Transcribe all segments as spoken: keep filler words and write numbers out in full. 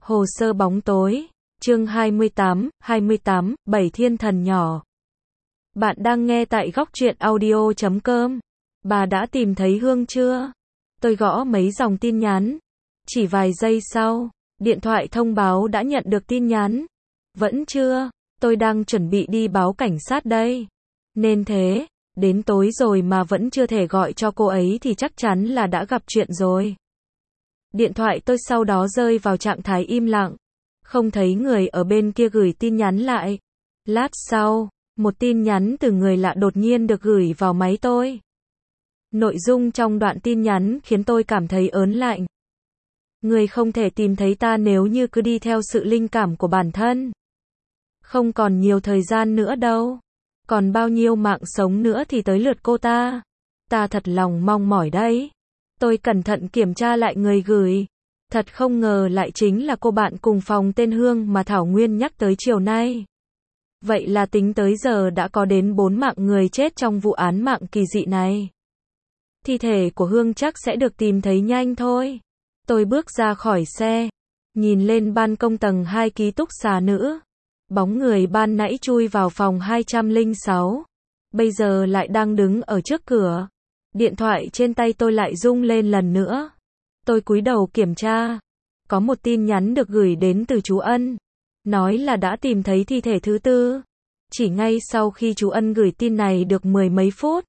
Hồ sơ bóng tối, chương hai mươi tám, hai mươi tám, Bảy Thiên Thần Nhỏ. Bạn đang nghe tại góc truyện audio chấm com. Bà đã tìm thấy Hương chưa? Tôi gõ mấy dòng tin nhắn. Chỉ vài giây sau, điện thoại thông báo đã nhận được tin nhắn. Vẫn chưa, tôi đang chuẩn bị đi báo cảnh sát đây. Nên thế, đến tối rồi mà vẫn chưa thể gọi cho cô ấy thì chắc chắn là đã gặp chuyện rồi. Điện thoại tôi sau đó rơi vào trạng thái im lặng. Không thấy người ở bên kia gửi tin nhắn lại. Lát sau, một tin nhắn từ người lạ đột nhiên được gửi vào máy tôi. Nội dung trong đoạn tin nhắn khiến tôi cảm thấy ớn lạnh. Người không thể tìm thấy ta nếu như cứ đi theo sự linh cảm của bản thân. Không còn nhiều thời gian nữa đâu. Còn bao nhiêu mạng sống nữa thì tới lượt cô ta. Ta thật lòng mong mỏi đấy. Tôi cẩn thận kiểm tra lại người gửi. Thật không ngờ lại chính là cô bạn cùng phòng tên Hương mà Thảo Nguyên nhắc tới chiều nay. Vậy là tính tới giờ đã có đến bốn mạng người chết trong vụ án mạng kỳ dị này. Thi thể của Hương chắc sẽ được tìm thấy nhanh thôi. Tôi bước ra khỏi xe, nhìn lên ban công tầng hai ký túc xá nữ. Bóng người ban nãy chui vào phòng hai trăm lẻ sáu. Bây giờ lại đang đứng ở trước cửa. Điện thoại trên tay tôi lại rung lên lần nữa. Tôi cúi đầu kiểm tra. Có một tin nhắn được gửi đến từ chú Ân. Nói là đã tìm thấy thi thể thứ tư. Chỉ ngay sau khi chú Ân gửi tin này được mười mấy phút,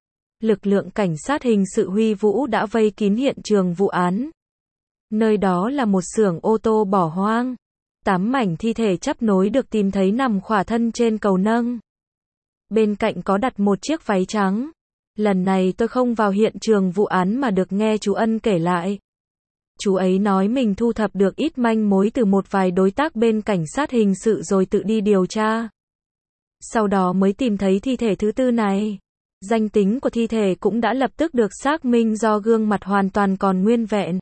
lực lượng cảnh sát hình sự Huy Vũ đã vây kín hiện trường vụ án. Nơi đó là một xưởng ô tô bỏ hoang. Tám mảnh thi thể chắp nối được tìm thấy nằm khỏa thân trên cầu nâng. Bên cạnh có đặt một chiếc váy trắng. Lần này tôi không vào hiện trường vụ án mà được nghe chú Ân kể lại. Chú ấy nói mình thu thập được ít manh mối từ một vài đối tác bên cảnh sát hình sự rồi tự đi điều tra. Sau đó mới tìm thấy thi thể thứ tư này. Danh tính của thi thể cũng đã lập tức được xác minh do gương mặt hoàn toàn còn nguyên vẹn.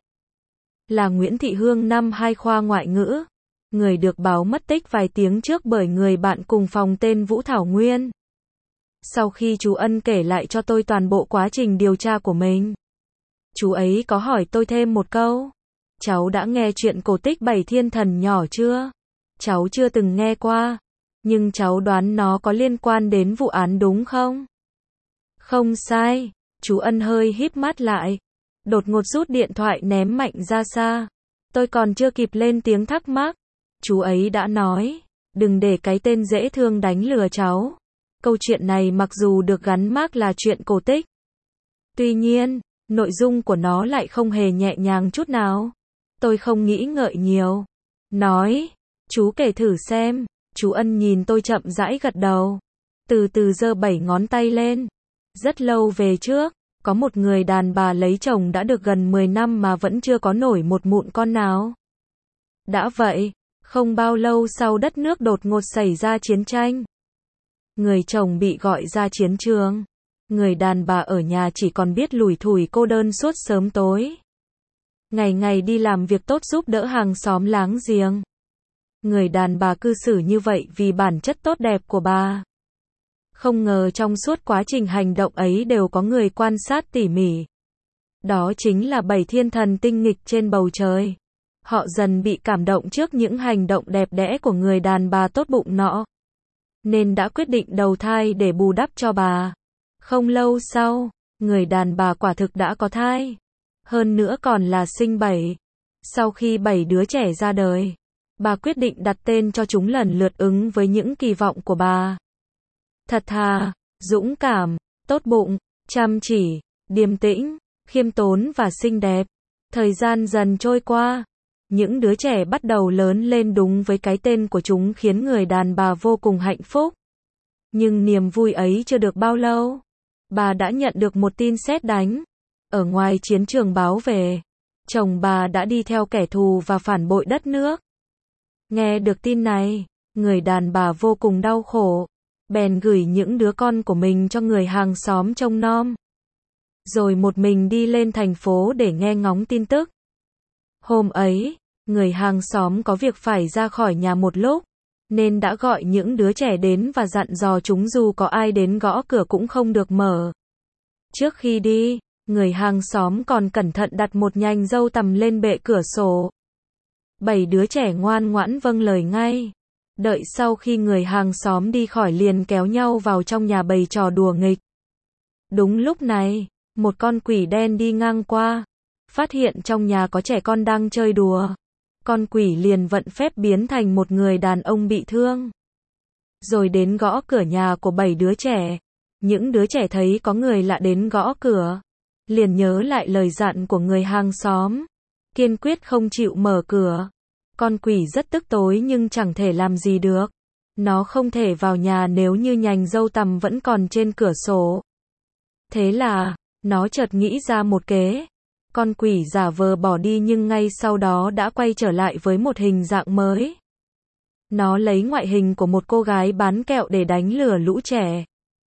Là Nguyễn Thị Hương năm hai khoa ngoại ngữ. Người được báo mất tích vài tiếng trước bởi người bạn cùng phòng tên Vũ Thảo Nguyên. Sau khi chú Ân kể lại cho tôi toàn bộ quá trình điều tra của mình, chú ấy có hỏi tôi thêm một câu. Cháu đã nghe chuyện cổ tích Bảy Thiên Thần Nhỏ chưa? Cháu chưa từng nghe qua. Nhưng cháu đoán nó có liên quan đến vụ án đúng không? Không sai. Chú Ân hơi híp mắt lại. Đột ngột rút điện thoại ném mạnh ra xa. Tôi còn chưa kịp lên tiếng thắc mắc. Chú ấy đã nói, đừng để cái tên dễ thương đánh lừa cháu. Câu chuyện này mặc dù được gắn mác là chuyện cổ tích, tuy nhiên, nội dung của nó lại không hề nhẹ nhàng chút nào. Tôi không nghĩ ngợi nhiều. Nói, chú kể thử xem. Chú Ân nhìn tôi chậm rãi gật đầu. Từ từ giơ bảy ngón tay lên. Rất lâu về trước, có một người đàn bà lấy chồng đã được gần mười năm mà vẫn chưa có nổi một mụn con nào. Đã vậy, không bao lâu sau đất nước đột ngột xảy ra chiến tranh. Người chồng bị gọi ra chiến trường. Người đàn bà ở nhà chỉ còn biết lủi thủi cô đơn suốt sớm tối. Ngày ngày đi làm việc tốt giúp đỡ hàng xóm láng giềng. Người đàn bà cư xử như vậy vì bản chất tốt đẹp của bà. Không ngờ trong suốt quá trình hành động ấy đều có người quan sát tỉ mỉ. Đó chính là bảy thiên thần tinh nghịch trên bầu trời. Họ dần bị cảm động trước những hành động đẹp đẽ của người đàn bà tốt bụng nọ. Nên đã quyết định đầu thai để bù đắp cho bà. Không lâu sau, người đàn bà quả thực đã có thai. Hơn nữa còn là sinh bảy. Sau khi bảy đứa trẻ ra đời, bà quyết định đặt tên cho chúng lần lượt ứng với những kỳ vọng của bà. Thật thà, dũng cảm, tốt bụng, chăm chỉ, điềm tĩnh, khiêm tốn và xinh đẹp. Thời gian dần trôi qua. Những đứa trẻ bắt đầu lớn lên đúng với cái tên của chúng khiến người đàn bà vô cùng hạnh phúc. Nhưng niềm vui ấy chưa được bao lâu. Bà đã nhận được một tin sét đánh. Ở ngoài chiến trường báo về, chồng bà đã đi theo kẻ thù và phản bội đất nước. Nghe được tin này, người đàn bà vô cùng đau khổ. Bèn gửi những đứa con của mình cho người hàng xóm trông nom. Rồi một mình đi lên thành phố để nghe ngóng tin tức. Hôm ấy, người hàng xóm có việc phải ra khỏi nhà một lúc, nên đã gọi những đứa trẻ đến và dặn dò chúng dù có ai đến gõ cửa cũng không được mở. Trước khi đi, người hàng xóm còn cẩn thận đặt một nhành dâu tằm lên bệ cửa sổ. Bảy đứa trẻ ngoan ngoãn vâng lời ngay. Đợi sau khi người hàng xóm đi khỏi liền kéo nhau vào trong nhà bày trò đùa nghịch. Đúng lúc này, một con quỷ đen đi ngang qua, phát hiện trong nhà có trẻ con đang chơi đùa. Con quỷ liền vận phép biến thành một người đàn ông bị thương. Rồi đến gõ cửa nhà của bảy đứa trẻ. Những đứa trẻ thấy có người lạ đến gõ cửa, liền nhớ lại lời dặn của người hàng xóm, kiên quyết không chịu mở cửa. Con quỷ rất tức tối nhưng chẳng thể làm gì được. Nó không thể vào nhà nếu như nhành dâu tằm vẫn còn trên cửa sổ. Thế là, nó chợt nghĩ ra một kế. Con quỷ giả vờ bỏ đi nhưng ngay sau đó đã quay trở lại với một hình dạng mới. Nó lấy ngoại hình của một cô gái bán kẹo để đánh lừa lũ trẻ.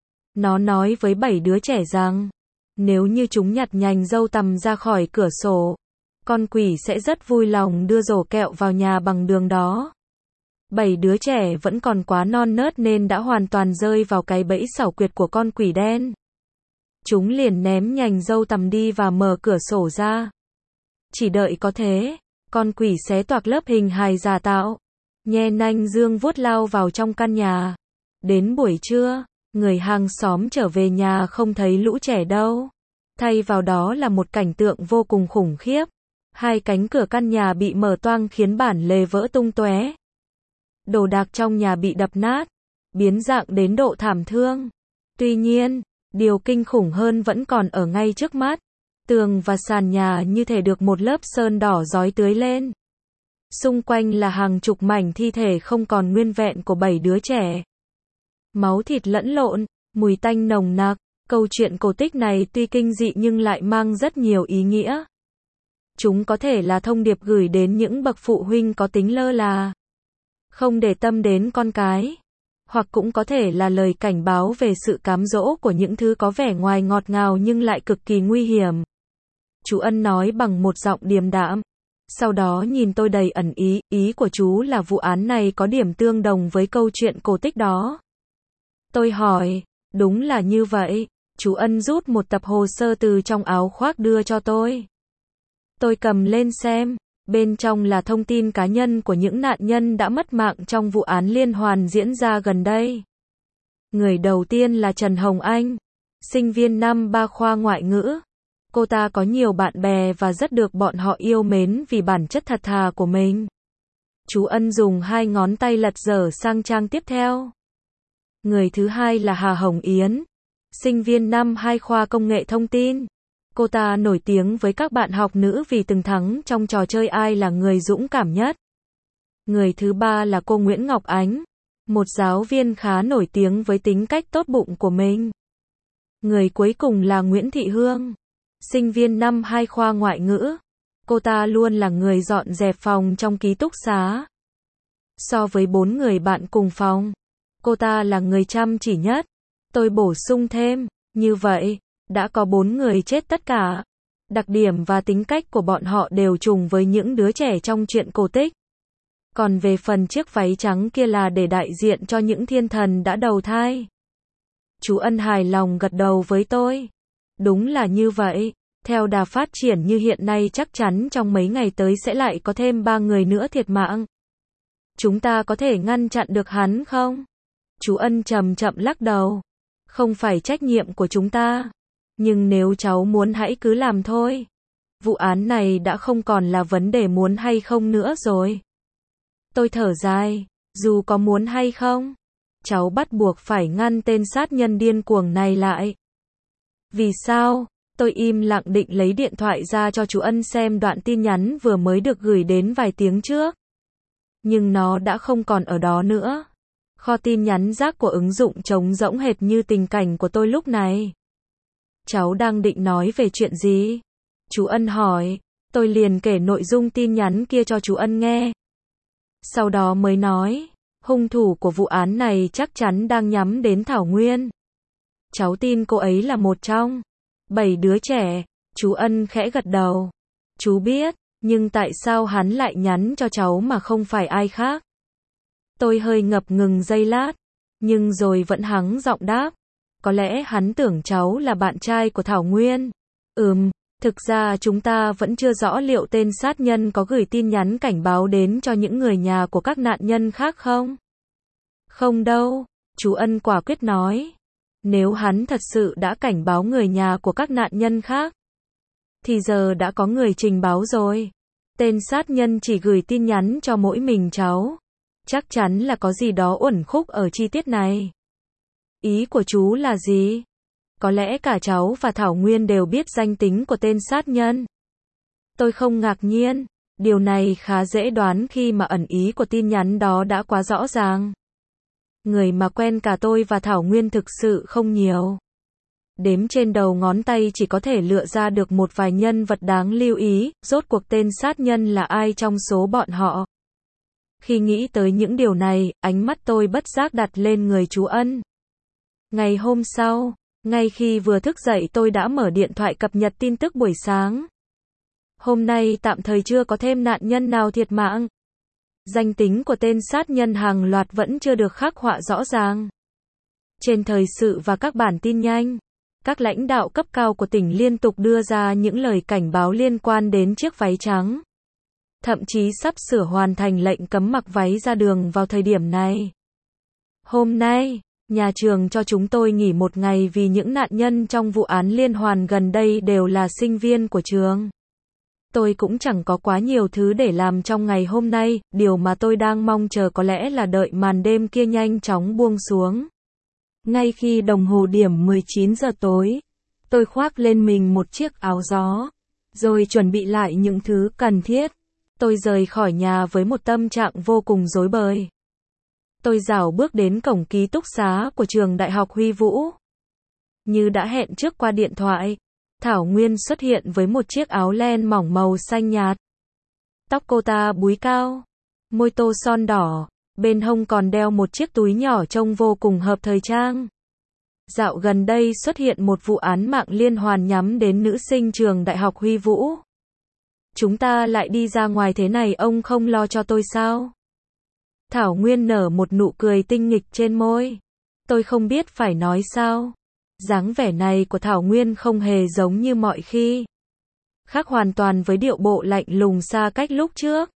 Nó nói với bảy đứa trẻ rằng, nếu như chúng nhặt nhành dâu tằm ra khỏi cửa sổ, con quỷ sẽ rất vui lòng đưa rổ kẹo vào nhà bằng đường đó. Bảy đứa trẻ vẫn còn quá non nớt nên đã hoàn toàn rơi vào cái bẫy xảo quyệt của con quỷ đen. Chúng liền ném nhành dâu tằm đi và mở cửa sổ ra. Chỉ đợi có thế, con quỷ xé toạc lớp hình hài giả tạo, nhe nanh dương vuốt lao vào trong căn nhà. Đến buổi trưa, người hàng xóm trở về nhà không thấy lũ trẻ đâu. Thay vào đó là một cảnh tượng vô cùng khủng khiếp. Hai cánh cửa căn nhà bị mở toang khiến bản lề vỡ tung tóe. Đồ đạc trong nhà bị đập nát, biến dạng đến độ thảm thương. Tuy nhiên, điều kinh khủng hơn vẫn còn ở ngay trước mắt. Tường và sàn nhà như thể được một lớp sơn đỏ rói tưới lên. Xung quanh là hàng chục mảnh thi thể không còn nguyên vẹn của bảy đứa trẻ. Máu thịt lẫn lộn, mùi tanh nồng nặc. Câu chuyện cổ tích này tuy kinh dị nhưng lại mang rất nhiều ý nghĩa. Chúng có thể là thông điệp gửi đến những bậc phụ huynh có tính lơ là, không để tâm đến con cái. Hoặc cũng có thể là lời cảnh báo về sự cám dỗ của những thứ có vẻ ngoài ngọt ngào nhưng lại cực kỳ nguy hiểm. Chú Ân nói bằng một giọng điềm đạm. Sau đó nhìn tôi đầy ẩn ý, ý của chú là vụ án này có điểm tương đồng với câu chuyện cổ tích đó. Tôi hỏi, đúng là như vậy. Chú Ân rút một tập hồ sơ từ trong áo khoác đưa cho tôi. Tôi cầm lên xem, bên trong là thông tin cá nhân của những nạn nhân đã mất mạng trong vụ án liên hoàn diễn ra gần đây. Người đầu tiên là Trần Hồng Anh, sinh viên năm ba khoa ngoại ngữ. Cô ta có nhiều bạn bè và rất được bọn họ yêu mến vì bản chất thật thà của mình. Chú Ân dùng hai ngón tay lật dở sang trang tiếp theo. Người thứ hai là Hà Hồng Yến, sinh viên năm hai khoa công nghệ thông tin. Cô ta nổi tiếng với các bạn học nữ vì từng thắng trong trò chơi ai là người dũng cảm nhất. Người thứ ba là cô Nguyễn Ngọc Ánh, một giáo viên khá nổi tiếng với tính cách tốt bụng của mình. Người cuối cùng là Nguyễn Thị Hương, sinh viên năm hai khoa ngoại ngữ. Cô ta luôn là người dọn dẹp phòng trong ký túc xá. So với bốn người bạn cùng phòng, cô ta là người chăm chỉ nhất. Tôi bổ sung thêm, như vậy, đã có bốn người chết tất cả. Đặc điểm và tính cách của bọn họ đều trùng với những đứa trẻ trong truyện cổ tích. Còn về phần chiếc váy trắng kia là để đại diện cho những thiên thần đã đầu thai. Chú Ân hài lòng gật đầu với tôi. Đúng là như vậy. Theo đà phát triển như hiện nay chắc chắn trong mấy ngày tới sẽ lại có thêm ba người nữa thiệt mạng. Chúng ta có thể ngăn chặn được hắn không? Chú Ân chậm chậm lắc đầu. Không phải trách nhiệm của chúng ta. Nhưng nếu cháu muốn hãy cứ làm thôi. Vụ án này đã không còn là vấn đề muốn hay không nữa rồi. Tôi thở dài. Dù có muốn hay không, cháu bắt buộc phải ngăn tên sát nhân điên cuồng này lại. Vì sao? Tôi im lặng định lấy điện thoại ra cho chú Ân xem đoạn tin nhắn vừa mới được gửi đến vài tiếng trước. Nhưng nó đã không còn ở đó nữa. Kho tin nhắn rác của ứng dụng trống rỗng hệt như tình cảnh của tôi lúc này. Cháu đang định nói về chuyện gì? Chú Ân hỏi. Tôi liền kể nội dung tin nhắn kia cho chú Ân nghe. Sau đó mới nói, hung thủ của vụ án này chắc chắn đang nhắm đến Thảo Nguyên. Cháu tin cô ấy là một trong bảy đứa trẻ. Chú Ân khẽ gật đầu. Chú biết, nhưng tại sao hắn lại nhắn cho cháu mà không phải ai khác? Tôi hơi ngập ngừng giây lát, nhưng rồi vẫn hắng giọng đáp. Có lẽ hắn tưởng cháu là bạn trai của Thảo Nguyên. Ừm, Thực ra chúng ta vẫn chưa rõ liệu tên sát nhân có gửi tin nhắn cảnh báo đến cho những người nhà của các nạn nhân khác không? Không đâu, chú Ân quả quyết nói. Nếu hắn thật sự đã cảnh báo người nhà của các nạn nhân khác, thì giờ đã có người trình báo rồi. Tên sát nhân chỉ gửi tin nhắn cho mỗi mình cháu. Chắc chắn là có gì đó uẩn khúc ở chi tiết này. Ý của chú là gì? Có lẽ cả cháu và Thảo Nguyên đều biết danh tính của tên sát nhân. Tôi không ngạc nhiên. Điều này khá dễ đoán khi mà ẩn ý của tin nhắn đó đã quá rõ ràng. Người mà quen cả tôi và Thảo Nguyên thực sự không nhiều. Đếm trên đầu ngón tay chỉ có thể lựa ra được một vài nhân vật đáng lưu ý, rốt cuộc tên sát nhân là ai trong số bọn họ. Khi nghĩ tới những điều này, ánh mắt tôi bất giác đặt lên người chú Ân. Ngày hôm sau, ngay khi vừa thức dậy tôi đã mở điện thoại cập nhật tin tức buổi sáng. Hôm nay tạm thời chưa có thêm nạn nhân nào thiệt mạng. Danh tính của tên sát nhân hàng loạt vẫn chưa được khắc họa rõ ràng. Trên thời sự và các bản tin nhanh, các lãnh đạo cấp cao của tỉnh liên tục đưa ra những lời cảnh báo liên quan đến chiếc váy trắng. Thậm chí sắp sửa hoàn thành lệnh cấm mặc váy ra đường vào thời điểm này. Hôm nay, nhà trường cho chúng tôi nghỉ một ngày vì những nạn nhân trong vụ án liên hoàn gần đây đều là sinh viên của trường. Tôi cũng chẳng có quá nhiều thứ để làm trong ngày hôm nay, điều mà tôi đang mong chờ có lẽ là đợi màn đêm kia nhanh chóng buông xuống. Ngay khi đồng hồ điểm mười chín giờ tối, tôi khoác lên mình một chiếc áo gió, rồi chuẩn bị lại những thứ cần thiết. Tôi rời khỏi nhà với một tâm trạng vô cùng rối bời. Tôi rảo bước đến cổng ký túc xá của trường Đại học Huy Vũ. Như đã hẹn trước qua điện thoại, Thảo Nguyên xuất hiện với một chiếc áo len mỏng màu xanh nhạt. Tóc cô ta búi cao, môi tô son đỏ, bên hông còn đeo một chiếc túi nhỏ trông vô cùng hợp thời trang. Dạo gần đây xuất hiện một vụ án mạng liên hoàn nhắm đến nữ sinh trường Đại học Huy Vũ. Chúng ta lại đi ra ngoài thế này, ông không lo cho tôi sao? Thảo Nguyên nở một nụ cười tinh nghịch trên môi. Tôi không biết phải nói sao. Dáng vẻ này của Thảo Nguyên không hề giống như mọi khi. Khác hoàn toàn với điệu bộ lạnh lùng xa cách lúc trước.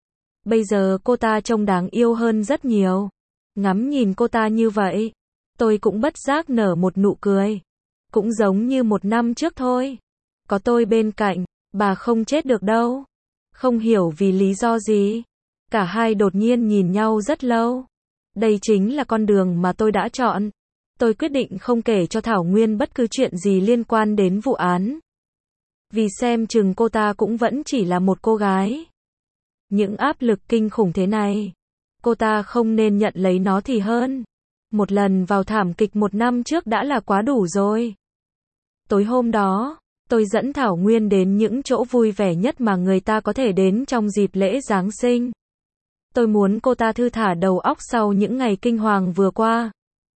Bây giờ cô ta trông đáng yêu hơn rất nhiều. Ngắm nhìn cô ta như vậy, tôi cũng bất giác nở một nụ cười. Cũng giống như một năm trước thôi. Có tôi bên cạnh, bà không chết được đâu. Không hiểu vì lý do gì. Cả hai đột nhiên nhìn nhau rất lâu. Đây chính là con đường mà tôi đã chọn. Tôi quyết định không kể cho Thảo Nguyên bất cứ chuyện gì liên quan đến vụ án. Vì xem chừng cô ta cũng vẫn chỉ là một cô gái. Những áp lực kinh khủng thế này, cô ta không nên nhận lấy nó thì hơn. Một lần vào thảm kịch một năm trước đã là quá đủ rồi. Tối hôm đó, tôi dẫn Thảo Nguyên đến những chỗ vui vẻ nhất mà người ta có thể đến trong dịp lễ Giáng sinh. Tôi muốn cô ta thư thả đầu óc sau những ngày kinh hoàng vừa qua.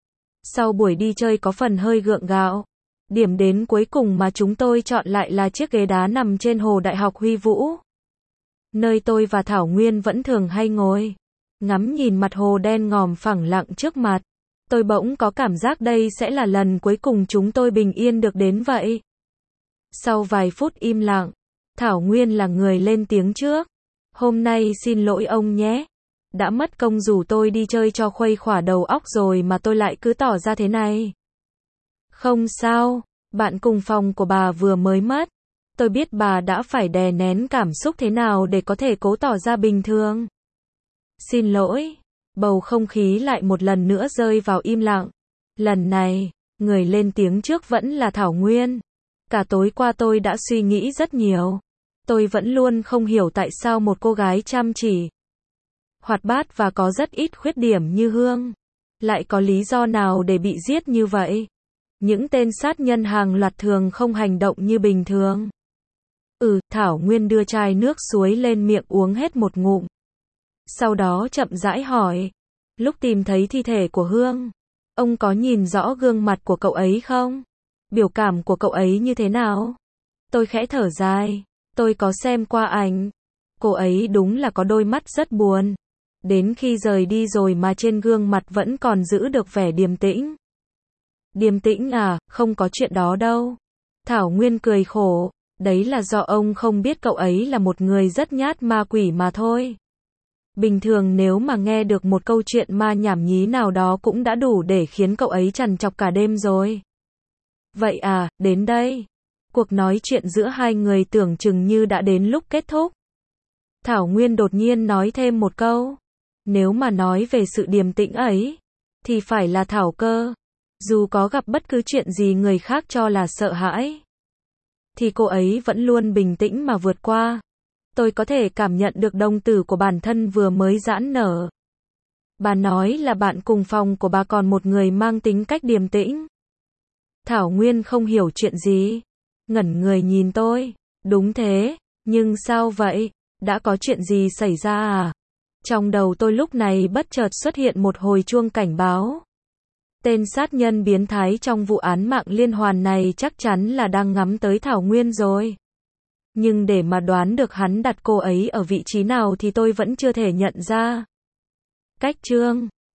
Sau buổi đi chơi có phần hơi gượng gạo, điểm đến cuối cùng mà chúng tôi chọn lại là chiếc ghế đá nằm trên hồ Đại học Huy Vũ. Nơi tôi và Thảo Nguyên vẫn thường hay ngồi, ngắm nhìn mặt hồ đen ngòm phẳng lặng trước mặt. Tôi bỗng có cảm giác đây sẽ là lần cuối cùng chúng tôi bình yên được đến vậy. Sau vài phút im lặng, Thảo Nguyên là người lên tiếng trước. Hôm nay xin lỗi ông nhé. Đã mất công rủ tôi đi chơi cho khuây khỏa đầu óc rồi mà tôi lại cứ tỏ ra thế này. Không sao, bạn cùng phòng của bà vừa mới mất. Tôi biết bà đã phải đè nén cảm xúc thế nào để có thể cố tỏ ra bình thường. Xin lỗi. Bầu không khí lại một lần nữa rơi vào im lặng. Lần này, người lên tiếng trước vẫn là Thảo Nguyên. Cả tối qua tôi đã suy nghĩ rất nhiều. Tôi vẫn luôn không hiểu tại sao một cô gái chăm chỉ, hoạt bát và có rất ít khuyết điểm như Hương lại có lý do nào để bị giết như vậy. Những tên sát nhân hàng loạt thường không hành động như bình thường. Ừ, Thảo Nguyên đưa chai nước suối lên miệng uống hết một ngụm. Sau đó chậm rãi hỏi, lúc tìm thấy thi thể của Hương, ông có nhìn rõ gương mặt của cậu ấy không? Biểu cảm của cậu ấy như thế nào? Tôi khẽ thở dài, tôi có xem qua ảnh. Cô ấy đúng là có đôi mắt rất buồn. Đến khi rời đi rồi mà trên gương mặt vẫn còn giữ được vẻ điềm tĩnh. Điềm tĩnh à, không có chuyện đó đâu. Thảo Nguyên cười khổ, Đấy là do ông không biết cậu ấy là một người rất nhát ma quỷ mà thôi. Bình thường nếu mà nghe được một câu chuyện ma nhảm nhí nào đó cũng đã đủ để khiến cậu ấy trằn trọc cả đêm rồi. Vậy à, đến đây. Cuộc nói chuyện giữa hai người tưởng chừng như đã đến lúc kết thúc. Thảo Nguyên đột nhiên nói thêm một câu. Nếu mà nói về sự điềm tĩnh ấy, thì phải là Thảo cơ. Dù có gặp bất cứ chuyện gì người khác cho là sợ hãi, thì cô ấy vẫn luôn bình tĩnh mà vượt qua. Tôi có thể cảm nhận được đồng tử của bản thân vừa mới giãn nở. Bà nói là bạn cùng phòng của bà còn một người mang tính cách điềm tĩnh. Thảo Nguyên không hiểu chuyện gì. Ngẩn người nhìn tôi. Đúng thế, nhưng sao vậy? Đã có chuyện gì xảy ra à? Trong đầu tôi lúc này bất chợt xuất hiện một hồi chuông cảnh báo. Tên sát nhân biến thái trong vụ án mạng liên hoàn này chắc chắn là đang ngắm tới Thảo Nguyên rồi. Nhưng để mà đoán được hắn đặt cô ấy ở vị trí nào thì tôi vẫn chưa thể nhận ra. Cách chương